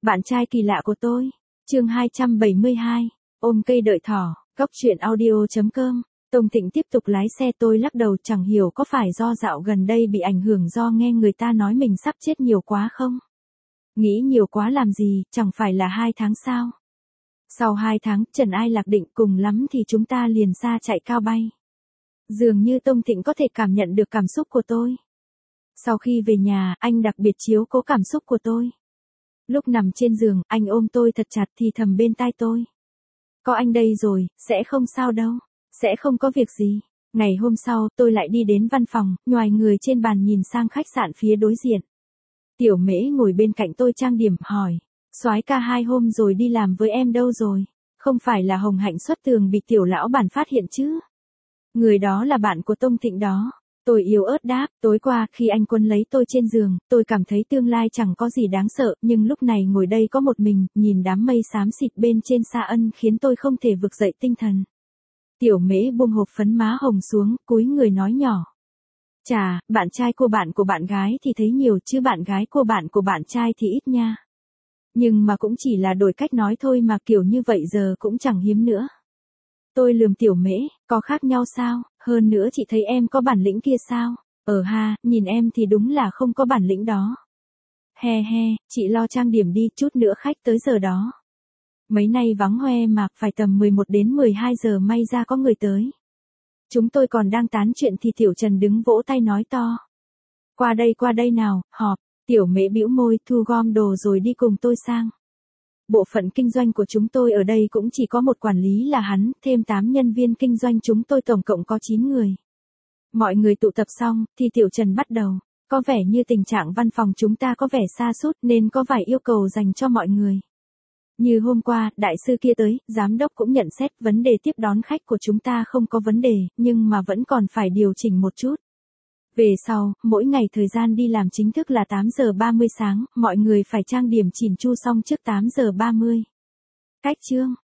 Bạn trai kỳ lạ của tôi. Chương 272. Ôm cây đợi thỏ. Góc truyện audio.com. Tông Thịnh tiếp tục lái xe, tôi lắc đầu, chẳng hiểu có phải do dạo gần đây bị ảnh hưởng do nghe người ta nói mình sắp chết nhiều quá không? Nghĩ nhiều quá làm gì, chẳng phải là 2 tháng sao? Sau 2 tháng, trần ai lạc định, cùng lắm thì chúng ta liền xa chạy cao bay. Dường như Tông Thịnh có thể cảm nhận được cảm xúc của tôi. Sau khi về nhà, anh đặc biệt chiếu cố cảm xúc của tôi. Lúc nằm trên giường, anh ôm tôi thật chặt thì thầm bên tai tôi. Có anh đây rồi, sẽ không sao đâu, sẽ không có việc gì. Ngày hôm sau, tôi lại đi đến văn phòng, nhoài người trên bàn nhìn sang khách sạn phía đối diện. Tiểu Mễ ngồi bên cạnh tôi trang điểm, hỏi. Soái ca 2 hôm rồi đi làm với em đâu rồi? Không phải là Hồng Hạnh xuất tường bị tiểu lão bản phát hiện chứ? Người đó là bạn của Tông Thịnh đó. Tôi yếu ớt đáp, tối qua khi anh Quân lấy tôi trên giường, tôi cảm thấy tương lai chẳng có gì đáng sợ, nhưng lúc này ngồi đây có một mình, nhìn đám mây xám xịt bên trên Sa Ân khiến tôi không thể vực dậy tinh thần. Tiểu Mễ buông hộp phấn má hồng xuống, cúi người nói nhỏ. Chà, bạn trai của bạn gái thì thấy nhiều chứ bạn gái của bạn trai thì ít nha. Nhưng mà cũng chỉ là đổi cách nói thôi mà, kiểu như vậy giờ cũng chẳng hiếm nữa. Tôi lườm Tiểu Mễ, có khác nhau sao, hơn nữa chị thấy em có bản lĩnh kia sao? Ha, nhìn em thì đúng là không có bản lĩnh đó. He he, chị lo trang điểm đi, chút nữa khách tới giờ đó. Mấy nay vắng hoe mà, phải tầm 11 đến 12 giờ may ra có người tới. Chúng tôi còn đang tán chuyện thì Tiểu Trần đứng vỗ tay nói to. Qua đây nào, họp. Tiểu Mễ bĩu môi, thu gom đồ rồi đi cùng tôi sang. Bộ phận kinh doanh của chúng tôi ở đây cũng chỉ có một quản lý là hắn, thêm 8 nhân viên kinh doanh, chúng tôi tổng cộng có 9 người. Mọi người tụ tập xong, thì Tiểu Trần bắt đầu. Có vẻ như tình trạng văn phòng chúng ta có vẻ sa sút nên có vài yêu cầu dành cho mọi người. Như hôm qua, đại sư kia tới, giám đốc cũng nhận xét vấn đề tiếp đón khách của chúng ta không có vấn đề, nhưng mà vẫn còn phải điều chỉnh một chút. Về sau, mỗi ngày thời gian đi làm chính thức là 8 giờ 30 sáng, mọi người phải trang điểm chỉn chu xong trước 8 giờ 30. Cách chương.